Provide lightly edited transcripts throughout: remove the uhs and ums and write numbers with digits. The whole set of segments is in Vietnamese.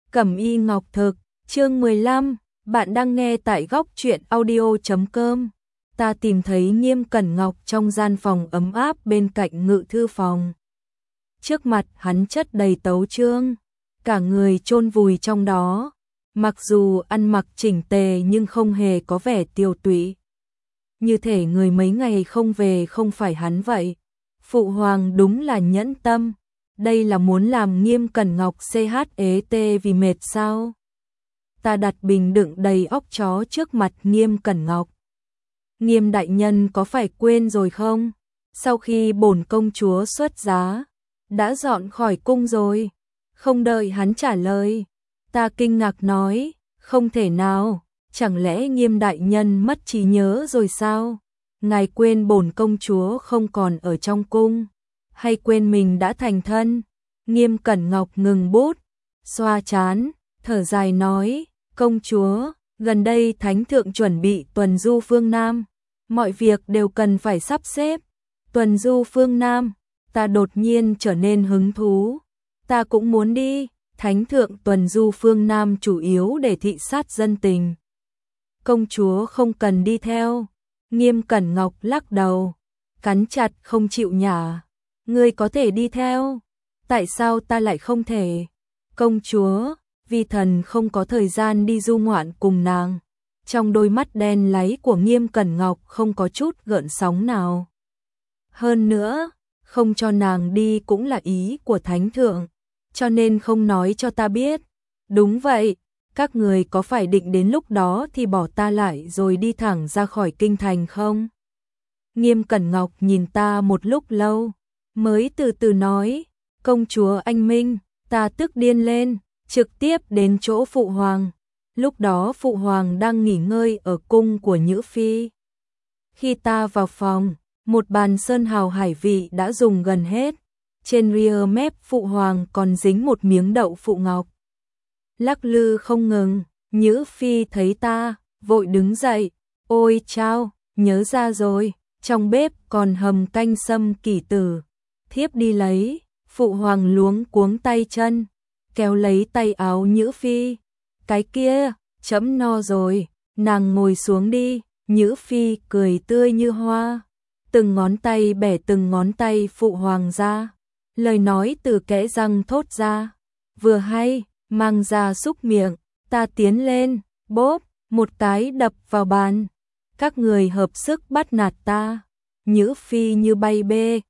Cẩm Y Ngọc Thực, chương 15, bạn đang nghe tại góc truyện audio.com. Ta tìm thấy Nghiêm Cẩn Ngọc trong gian phòng ấm áp bên cạnh ngự thư phòng. Trước mặt hắn chất đầy tấu chương, cả người chôn vùi trong đó. Mặc dù ăn mặc chỉnh tề nhưng không hề có vẻ tiều tụy. Như thể người mấy ngày không về không phải hắn vậy. Phụ hoàng đúng là nhẫn tâm. Đây là muốn làm Nghiêm Cẩn Ngọc CHET vì mệt sao? Ta đặt bình đựng đầy óc chó trước mặt Nghiêm Cẩn Ngọc. Nghiêm đại nhân có phải quên rồi không? Sau khi bổn công chúa xuất giá, đã dọn khỏi cung rồi. Không đợi hắn trả lời, ta kinh ngạc nói, không thể nào, chẳng lẽ Nghiêm đại nhân mất trí nhớ rồi sao? Ngài quên bổn công chúa không còn ở trong cung, hay quên mình đã thành thân? Nghiêm Cẩn Ngọc ngừng bút, xoa trán, thở dài nói, công chúa, gần đây thánh thượng chuẩn bị tuần du phương Nam, mọi việc đều cần phải sắp xếp. Tuần du phương Nam, ta đột nhiên trở nên hứng thú, ta cũng muốn đi. Thánh thượng tuần du phương Nam chủ yếu để thị sát dân tình. Công chúa không cần đi theo. Nghiêm Cẩn Ngọc lắc đầu, cắn chặt không chịu nhả. Ngươi có thể đi theo. Tại sao ta lại không thể? Công chúa, vi thần không có thời gian đi du ngoạn cùng nàng. Trong đôi mắt đen láy của Nghiêm Cẩn Ngọc không có chút gợn sóng nào. Hơn nữa, không cho nàng đi cũng là ý của thánh thượng, cho nên không nói cho ta biết. Đúng vậy, các người có phải định đến lúc đó thì bỏ ta lại rồi đi thẳng ra khỏi kinh thành không? Nghiêm Cẩn Ngọc nhìn ta một lúc lâu, mới từ từ nói, công chúa anh minh. Ta tức điên lên, trực tiếp đến chỗ phụ hoàng. Lúc đó phụ hoàng đang nghỉ ngơi ở cung của Nhữ Phi. Khi ta vào phòng, một bàn sơn hào hải vị đã dùng gần hết. Trên ria mép phụ hoàng còn dính một miếng đậu phụ ngọc. Lắc lư không ngừng, Nhữ Phi thấy ta, vội đứng dậy. Ôi chao, nhớ ra rồi, trong bếp còn hầm canh sâm kỷ tử. Thiếp đi lấy. Phụ hoàng luống cuống tay chân, kéo lấy tay áo Nhữ Phi. Cái kia, trẫm no rồi, nàng ngồi xuống đi. Nhữ Phi cười tươi như hoa, từng ngón tay bẻ từng ngón tay phụ hoàng ra. Lời nói từ kẽ răng thốt ra, vừa hay, mang ra xúc miệng. Ta tiến lên, bóp, một cái đập vào bàn. Các người hợp sức bắt nạt ta. Nhữ Phi như bay bê,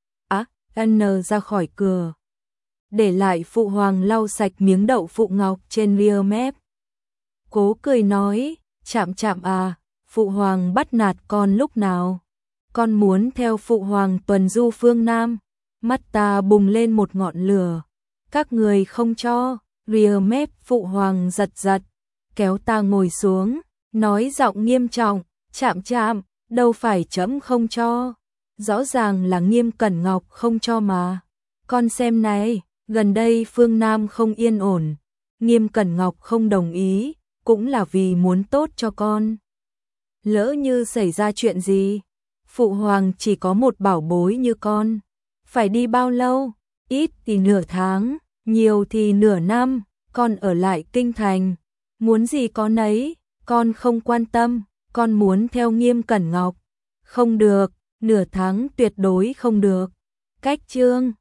ra khỏi cửa, để lại phụ hoàng lau sạch miếng đậu phụ ngọc trên ria mép. Cố cười nói, chạm chạm à, phụ hoàng bắt nạt con lúc nào? Con muốn theo phụ hoàng tuần du phương Nam. Mắt ta bùng lên một ngọn lửa. Các người không cho. Ria mép phụ hoàng giật giật, kéo ta ngồi xuống, nói giọng nghiêm trọng, chạm chạm, đâu phải trẫm không cho. Rõ ràng là Nghiêm Cẩn Ngọc không cho mà. Con xem này, gần đây phương Nam không yên ổn. Nghiêm Cẩn Ngọc không đồng ý, cũng là vì muốn tốt cho con. Lỡ như xảy ra chuyện gì, phụ hoàng chỉ có một bảo bối như con. Phải đi bao lâu? Ít thì nửa tháng, nhiều thì nửa năm, con ở lại kinh thành. Muốn gì có nấy, con không quan tâm, con muốn theo Nghiêm Cẩn Ngọc. Không được, nửa tháng tuyệt đối không được. Cách chương